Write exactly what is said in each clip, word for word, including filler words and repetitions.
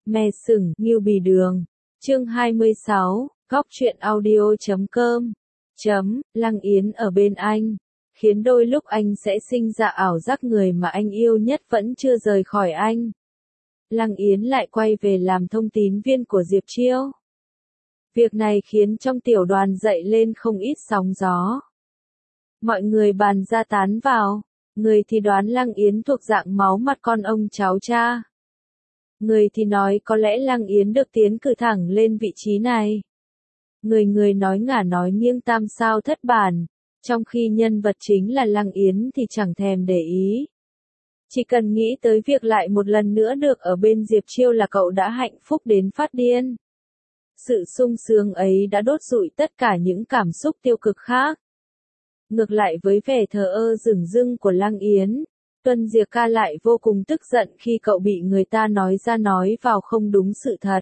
Mè sừng, Ngưu Bì Đường. Chương hai mươi sáu, góc truyện audio chấm com. Chấm, Lăng Yến ở bên anh, khiến đôi lúc anh sẽ sinh ra ảo giác người mà anh yêu nhất vẫn chưa rời khỏi anh. Lăng Yến lại quay về làm thông tín viên của Diệp Chiêu. Việc này khiến trong tiểu đoàn dậy lên không ít sóng gió. Mọi người bàn ra tán vào, người thì đoán Lăng Yến thuộc dạng máu mặt con ông cháu cha. Người thì nói có lẽ Lăng Yến được tiến cử thẳng lên vị trí này. Người người nói ngả nói nghiêng tam sao thất bản, trong khi nhân vật chính là Lăng Yến thì chẳng thèm để ý. Chỉ cần nghĩ tới việc lại một lần nữa được ở bên Diệp Chiêu là cậu đã hạnh phúc đến phát điên. Sự sung sướng ấy đã đốt rụi tất cả những cảm xúc tiêu cực khác. Ngược lại với vẻ thờ ơ dửng dưng của Lăng Yến, Tuân Diệc Ca lại vô cùng tức giận khi cậu bị người ta nói ra nói vào không đúng sự thật.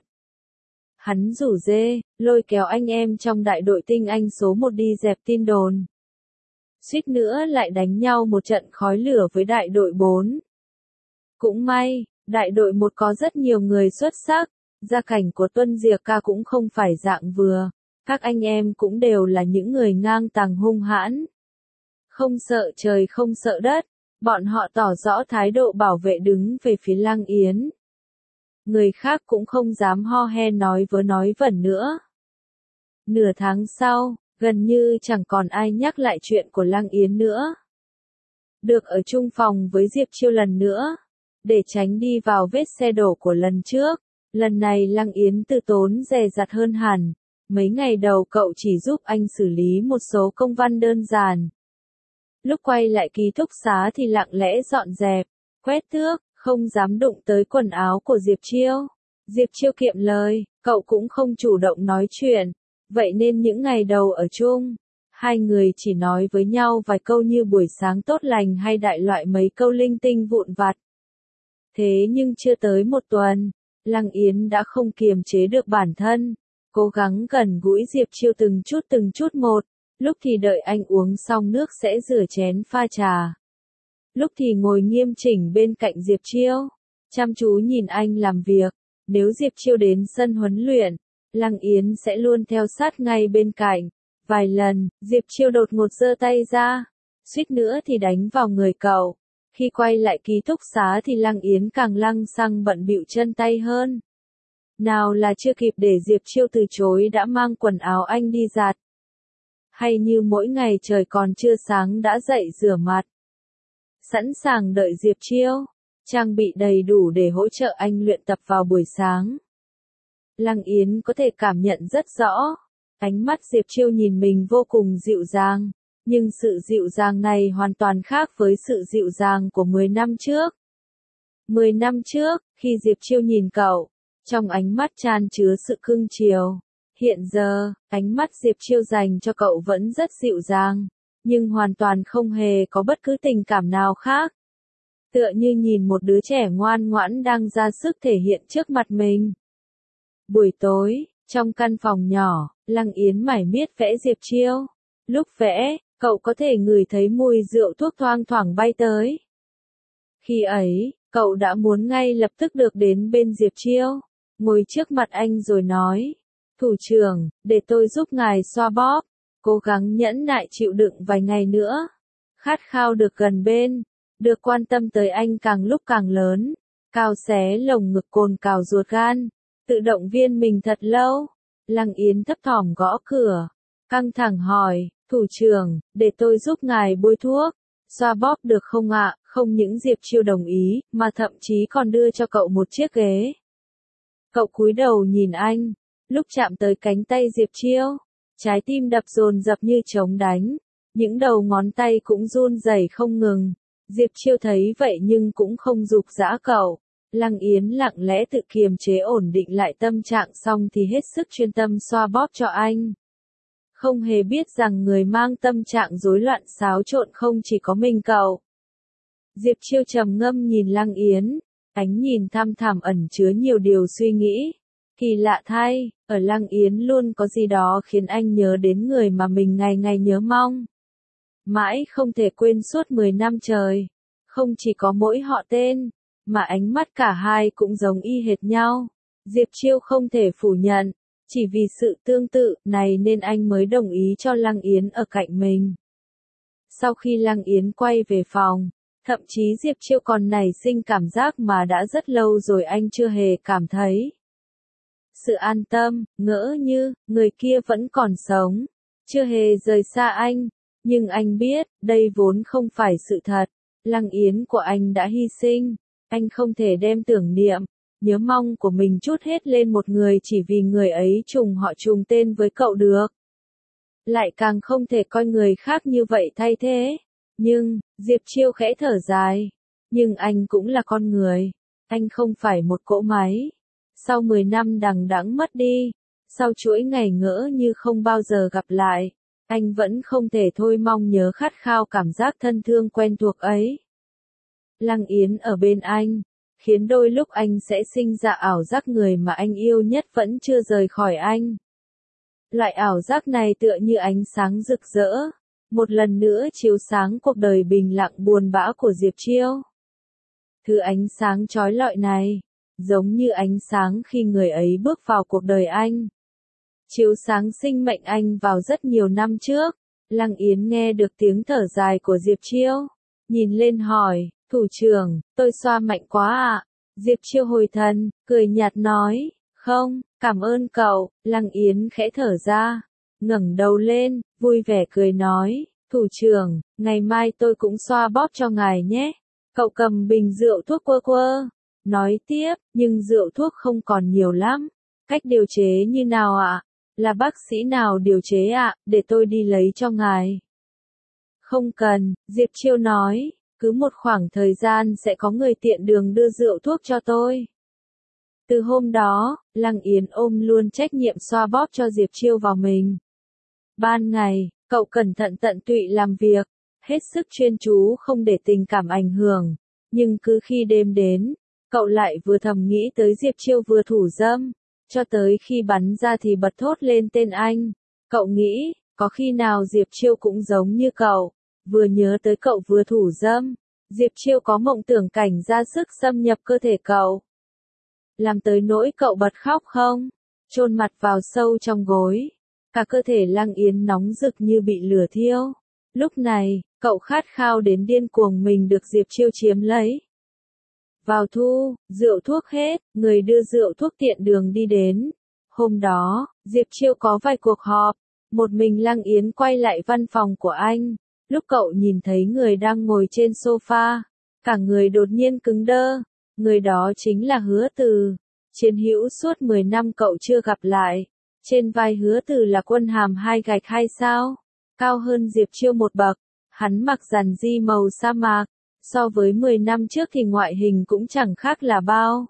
Hắn rủ rê, lôi kéo anh em trong đại đội tinh anh số một đi dẹp tin đồn. Suýt nữa lại đánh nhau một trận khói lửa với đại đội bốn. Cũng may, đại đội một có rất nhiều người xuất sắc, gia cảnh của Tuân Diệc Ca cũng không phải dạng vừa, các anh em cũng đều là những người ngang tàng hung hãn. Không sợ trời không sợ đất, bọn họ tỏ rõ thái độ bảo vệ đứng về phía Lăng Yến. Người khác cũng không dám ho he nói vớ nói vẩn nữa. Nửa tháng sau, gần như chẳng còn ai nhắc lại chuyện của Lăng Yến nữa. Được ở chung phòng với Diệp Chiêu lần nữa, để tránh đi vào vết xe đổ của lần trước, lần này Lăng Yến tự tốn dè dặt hơn hẳn. Mấy ngày đầu cậu chỉ giúp anh xử lý một số công văn đơn giản. Lúc quay lại ký túc xá thì lặng lẽ dọn dẹp, quét tước, không dám đụng tới quần áo của Diệp Chiêu. Diệp Chiêu kiệm lời, cậu cũng không chủ động nói chuyện, vậy nên những ngày đầu ở chung, hai người chỉ nói với nhau vài câu như buổi sáng tốt lành hay đại loại mấy câu linh tinh vụn vặt. Thế nhưng chưa tới một tuần, Lăng Yến đã không kiềm chế được bản thân, cố gắng gần gũi Diệp Chiêu từng chút từng chút một. Lúc thì đợi anh uống xong nước sẽ rửa chén pha trà. Lúc thì ngồi nghiêm chỉnh bên cạnh Diệp Chiêu, chăm chú nhìn anh làm việc. Nếu Diệp Chiêu đến sân huấn luyện, Lăng Yến sẽ luôn theo sát ngay bên cạnh. Vài lần, Diệp Chiêu đột ngột giơ tay ra, suýt nữa thì đánh vào người cậu. Khi quay lại ký túc xá thì Lăng Yến càng lăng xăng bận bịu chân tay hơn. Nào là chưa kịp để Diệp Chiêu từ chối đã mang quần áo anh đi giặt. Hay như mỗi ngày trời còn chưa sáng đã dậy rửa mặt. Sẵn sàng đợi Diệp Chiêu, trang bị đầy đủ để hỗ trợ anh luyện tập vào buổi sáng. Lăng Yến có thể cảm nhận rất rõ, ánh mắt Diệp Chiêu nhìn mình vô cùng dịu dàng, nhưng sự dịu dàng này hoàn toàn khác với sự dịu dàng của mười năm trước. mười năm trước, khi Diệp Chiêu nhìn cậu, trong ánh mắt chan chứa sự cưng chiều. Hiện giờ, ánh mắt Diệp Chiêu dành cho cậu vẫn rất dịu dàng, nhưng hoàn toàn không hề có bất cứ tình cảm nào khác. Tựa như nhìn một đứa trẻ ngoan ngoãn đang ra sức thể hiện trước mặt mình. Buổi tối, trong căn phòng nhỏ, Lăng Yến mải miết vẽ Diệp Chiêu. Lúc vẽ, cậu có thể ngửi thấy mùi rượu thuốc thoang thoảng bay tới. Khi ấy, cậu đã muốn ngay lập tức được đến bên Diệp Chiêu, ngồi trước mặt anh rồi nói. Thủ trưởng, để tôi giúp ngài xoa bóp, cố gắng nhẫn nại chịu đựng vài ngày nữa. Khát khao được gần bên, được quan tâm tới anh càng lúc càng lớn, cao xé lồng ngực cồn cào ruột gan, tự động viên mình thật lâu. Lăng Yến thấp thỏm gõ cửa, căng thẳng hỏi, thủ trưởng, để tôi giúp ngài bôi thuốc, xoa bóp được không ạ? Không những Diệp Chiêu đồng ý, mà thậm chí còn đưa cho cậu một chiếc ghế. Cậu cúi đầu nhìn anh. Lúc chạm tới cánh tay Diệp Chiêu, trái tim đập dồn dập như trống đánh, những đầu ngón tay cũng run rẩy không ngừng. Diệp Chiêu thấy vậy nhưng cũng không giục giã cậu. Lăng Yến lặng lẽ tự kiềm chế ổn định lại tâm trạng xong thì hết sức chuyên tâm xoa bóp cho anh. Không hề biết rằng người mang tâm trạng rối loạn xáo trộn không chỉ có mình cậu. Diệp Chiêu trầm ngâm nhìn Lăng Yến, ánh nhìn thăm thẳm ẩn chứa nhiều điều suy nghĩ. Kỳ lạ thay, ở Lăng Yến luôn có gì đó khiến anh nhớ đến người mà mình ngày ngày nhớ mong. Mãi không thể quên suốt mười năm trời. Không chỉ có mỗi họ tên, mà ánh mắt cả hai cũng giống y hệt nhau. Diệp Chiêu không thể phủ nhận, chỉ vì sự tương tự này nên anh mới đồng ý cho Lăng Yến ở cạnh mình. Sau khi Lăng Yến quay về phòng, thậm chí Diệp Chiêu còn nảy sinh cảm giác mà đã rất lâu rồi anh chưa hề cảm thấy. Sự an tâm, ngỡ như, người kia vẫn còn sống, chưa hề rời xa anh, nhưng anh biết, đây vốn không phải sự thật, Lăng Yến của anh đã hy sinh, anh không thể đem tưởng niệm, nhớ mong của mình trút hết lên một người chỉ vì người ấy trùng họ trùng tên với cậu được. Lại càng không thể coi người khác như vậy thay thế. Nhưng, Diệp Chiêu khẽ thở dài. Nhưng anh cũng là con người. Anh không phải một cỗ máy. Sau mười năm đằng đẵng mất đi, sau chuỗi ngày ngỡ như không bao giờ gặp lại, anh vẫn không thể thôi mong nhớ khát khao cảm giác thân thương quen thuộc ấy. Lăng Yến ở bên anh, khiến đôi lúc anh sẽ sinh ra ảo giác người mà anh yêu nhất vẫn chưa rời khỏi anh. Loại ảo giác này tựa như ánh sáng rực rỡ, một lần nữa chiếu sáng cuộc đời bình lặng buồn bã của Diệp Chiêu. Thứ ánh sáng chói lọi này, giống như ánh sáng khi người ấy bước vào cuộc đời anh. Chiếu sáng sinh mệnh anh vào rất nhiều năm trước. Lăng Yến nghe được tiếng thở dài của Diệp Chiêu, nhìn lên hỏi, thủ trưởng, tôi xoa mạnh quá ạ. À? Diệp Chiêu hồi thần, cười nhạt nói, không, cảm ơn cậu. Lăng Yến khẽ thở ra, ngẩng đầu lên, vui vẻ cười nói, thủ trưởng, ngày mai tôi cũng xoa bóp cho ngài nhé. Cậu cầm bình rượu thuốc quơ quơ, nói tiếp, nhưng rượu thuốc không còn nhiều lắm. Cách điều chế như nào ạ? À? Là bác sĩ nào điều chế ạ? À? Để tôi đi lấy cho ngài. Không cần, Diệp Chiêu nói, cứ một khoảng thời gian sẽ có người tiện đường đưa rượu thuốc cho tôi. Từ hôm đó, Lăng Yến ôm luôn trách nhiệm xoa bóp cho Diệp Chiêu vào mình. Ban ngày, cậu cẩn thận tận tụy làm việc, hết sức chuyên chú không để tình cảm ảnh hưởng, nhưng cứ khi đêm đến, cậu lại vừa thầm nghĩ tới Diệp Chiêu vừa thủ dâm, cho tới khi bắn ra thì bật thốt lên tên anh. Cậu nghĩ, có khi nào Diệp Chiêu cũng giống như cậu, vừa nhớ tới cậu vừa thủ dâm, Diệp Chiêu có mộng tưởng cảnh ra sức xâm nhập cơ thể cậu. Làm tới nỗi cậu bật khóc không? Chôn mặt vào sâu trong gối, cả cơ thể Lăng Yến nóng rực như bị lửa thiêu. Lúc này, cậu khát khao đến điên cuồng mình được Diệp Chiêu chiếm lấy. Vào thu, rượu thuốc hết, người đưa rượu thuốc tiện đường đi đến. Hôm đó, Diệp Chiêu có vài cuộc họp, một mình Lăng Yến quay lại văn phòng của anh. Lúc cậu nhìn thấy người đang ngồi trên sofa, cả người đột nhiên cứng đơ. Người đó chính là Hứa Từ, chiến hữu suốt mười năm cậu chưa gặp lại. Trên vai Hứa Từ là quân hàm hai gạch hai sao, cao hơn Diệp Chiêu một bậc. Hắn mặc giản di màu sa mạc, so với mười năm trước thì ngoại hình cũng chẳng khác là bao.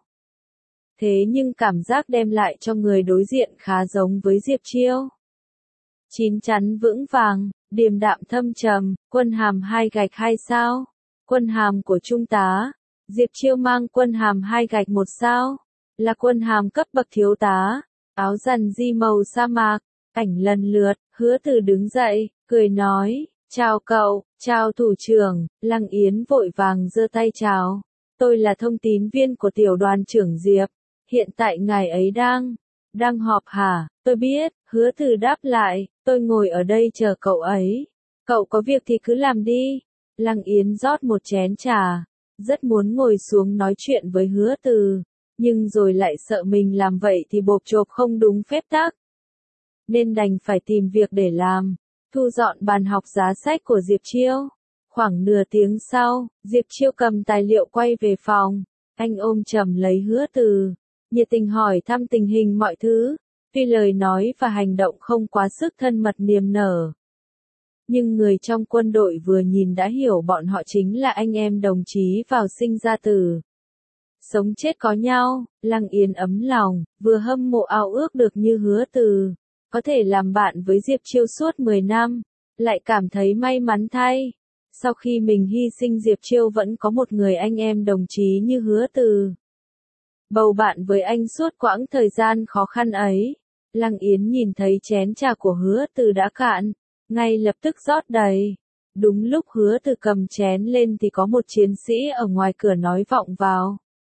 Thế nhưng cảm giác đem lại cho người đối diện khá giống với Diệp Chiêu. Chín chắn vững vàng, điềm đạm thâm trầm, quân hàm hai gạch hai sao, quân hàm của trung tá. Diệp Chiêu mang quân hàm hai gạch một sao, là quân hàm cấp bậc thiếu tá, áo giản di màu sa mạc. Ảnh lần lượt, Hứa Từ đứng dậy, cười nói, chào cậu, chào thủ trưởng. Lăng Yến vội vàng giơ tay chào, tôi là thông tín viên của tiểu đoàn trưởng Diệp, hiện tại ngài ấy đang, đang họp hả? Tôi biết, Hứa Từ đáp lại, tôi ngồi ở đây chờ cậu ấy, cậu có việc thì cứ làm đi. Lăng Yến rót một chén trà, rất muốn ngồi xuống nói chuyện với Hứa Từ, nhưng rồi lại sợ mình làm vậy thì bộp chộp không đúng phép tắc, nên đành phải tìm việc để làm, thu dọn bàn học giá sách của Diệp Chiêu. Khoảng nửa tiếng sau, Diệp Chiêu cầm tài liệu quay về phòng, anh ôm chầm lấy Hứa Từ, nhiệt tình hỏi thăm tình hình mọi thứ, tuy lời nói và hành động không quá sức thân mật niềm nở. Nhưng người trong quân đội vừa nhìn đã hiểu bọn họ chính là anh em đồng chí vào sinh ra tử. Sống chết có nhau. Lăng Yến ấm lòng, vừa hâm mộ ao ước được như Hứa Từ, có thể làm bạn với Diệp Chiêu suốt mười năm, lại cảm thấy may mắn thay. Sau khi mình hy sinh Diệp Chiêu vẫn có một người anh em đồng chí như Hứa Từ, bầu bạn với anh suốt quãng thời gian khó khăn ấy. Lăng Yến nhìn thấy chén trà của Hứa Từ đã cạn, ngay lập tức rót đầy. Đúng lúc Hứa Từ cầm chén lên thì có một chiến sĩ ở ngoài cửa nói vọng vào.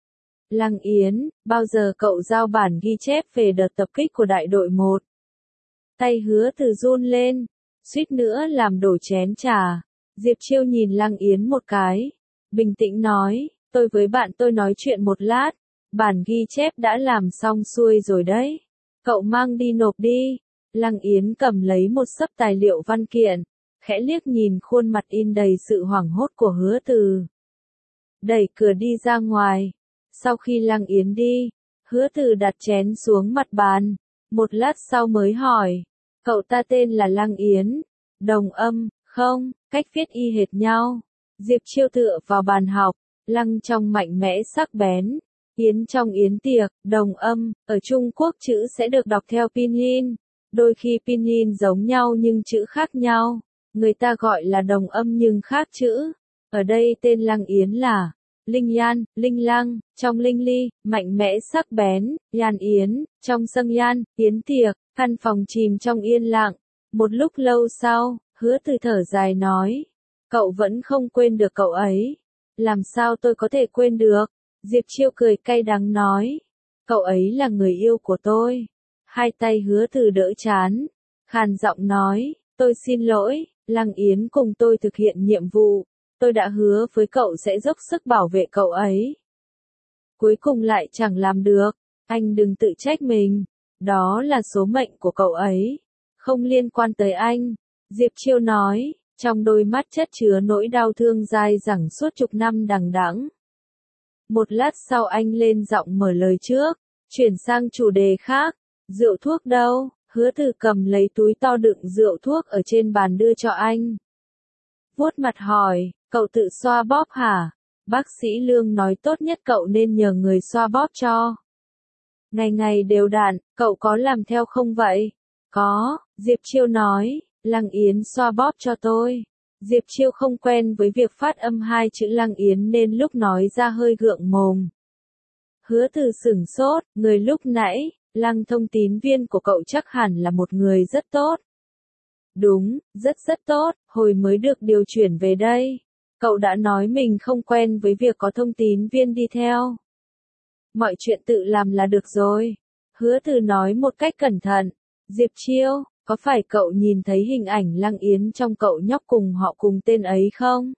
Lăng Yến, bao giờ cậu giao bản ghi chép về đợt tập kích của đại đội một? Tay Hứa Từ run lên, suýt nữa làm đổ chén trà. Diệp Chiêu nhìn Lăng Yến một cái, bình tĩnh nói, tôi với bạn tôi nói chuyện một lát, bản ghi chép đã làm xong xuôi rồi đấy. Cậu mang đi nộp đi. Lăng Yến cầm lấy một xấp tài liệu văn kiện, khẽ liếc nhìn khuôn mặt in đầy sự hoảng hốt của Hứa Từ. Đẩy cửa đi ra ngoài. Sau khi Lăng Yến đi, Hứa Từ đặt chén xuống mặt bàn, một lát sau mới hỏi, cậu ta tên là Lăng Yến, đồng âm, không, cách viết y hệt nhau. Diệp Chiêu tựa vào bàn học, Lăng trong mạnh mẽ sắc bén, Yến trong yến tiệc, đồng âm, ở Trung Quốc chữ sẽ được đọc theo pinyin, đôi khi pinyin giống nhau nhưng chữ khác nhau, người ta gọi là đồng âm nhưng khác chữ. Ở đây tên Lăng Yến là Linh Yan, Linh Lăng, trong Linh Ly, mạnh mẽ sắc bén, Yan Yến, trong Sâng Yan, yến tiệc, căn phòng chìm trong yên lặng. Một lúc lâu sau, Hứa Từ thở dài nói, cậu vẫn không quên được cậu ấy. Làm sao tôi có thể quên được? Diệp Chiêu cười cay đắng nói, cậu ấy là người yêu của tôi. Hai tay Hứa Từ đỡ chán, khàn giọng nói, tôi xin lỗi, Lăng Yến cùng tôi thực hiện nhiệm vụ. Tôi đã hứa với cậu sẽ dốc sức bảo vệ cậu ấy. Cuối cùng lại chẳng làm được, anh đừng tự trách mình, đó là số mệnh của cậu ấy, không liên quan tới anh. Diệp Chiêu nói, trong đôi mắt chất chứa nỗi đau thương dai dẳng suốt chục năm đằng đẵng. Một lát sau anh lên giọng mở lời trước, chuyển sang chủ đề khác, rượu thuốc đâu? Hứa Từ cầm lấy túi to đựng rượu thuốc ở trên bàn đưa cho anh. Vuốt mặt hỏi, cậu tự xoa bóp hả? Bác sĩ Lương nói tốt nhất cậu nên nhờ người xoa bóp cho. Ngày ngày đều đặn, cậu có làm theo không vậy? Có, Diệp Chiêu nói, Lăng Yến xoa bóp cho tôi. Diệp Chiêu không quen với việc phát âm hai chữ Lăng Yến nên lúc nói ra hơi gượng mồm. Hứa Từ sửng sốt, người lúc nãy, Lăng thông tín viên của cậu chắc hẳn là một người rất tốt. Đúng, rất rất tốt, hồi mới được điều chuyển về đây. Cậu đã nói mình không quen với việc có thông tín viên đi theo. Mọi chuyện tự làm là được rồi. Hứa Từ nói một cách cẩn thận. Diệp Chiêu, có phải cậu nhìn thấy hình ảnh Lăng Yến trong cậu nhóc cùng họ cùng tên ấy không?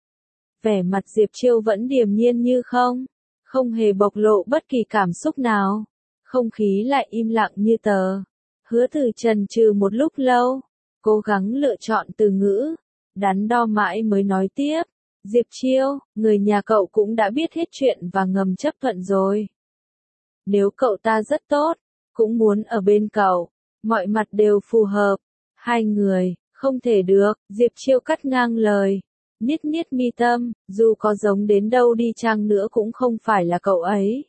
Vẻ mặt Diệp Chiêu vẫn điềm nhiên như không, không hề bộc lộ bất kỳ cảm xúc nào. Không khí lại im lặng như tờ. Hứa Từ chần chừ một lúc lâu, cố gắng lựa chọn từ ngữ, đắn đo mãi mới nói tiếp. Diệp Chiêu, người nhà cậu cũng đã biết hết chuyện và ngầm chấp thuận rồi. Nếu cậu ta rất tốt, cũng muốn ở bên cậu, mọi mặt đều phù hợp. Hai người, không thể được, Diệp Chiêu cắt ngang lời. Niết niết mi tâm, dù có giống đến đâu đi chăng nữa cũng không phải là cậu ấy.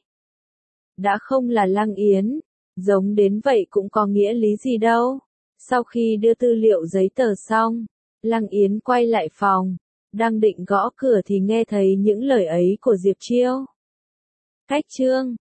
Đã không là Lăng Yến, giống đến vậy cũng có nghĩa lý gì đâu. Sau khi đưa tư liệu giấy tờ xong, Lăng Yến quay lại phòng, đang định gõ cửa thì nghe thấy những lời ấy của Diệp Chiêu. Cách chương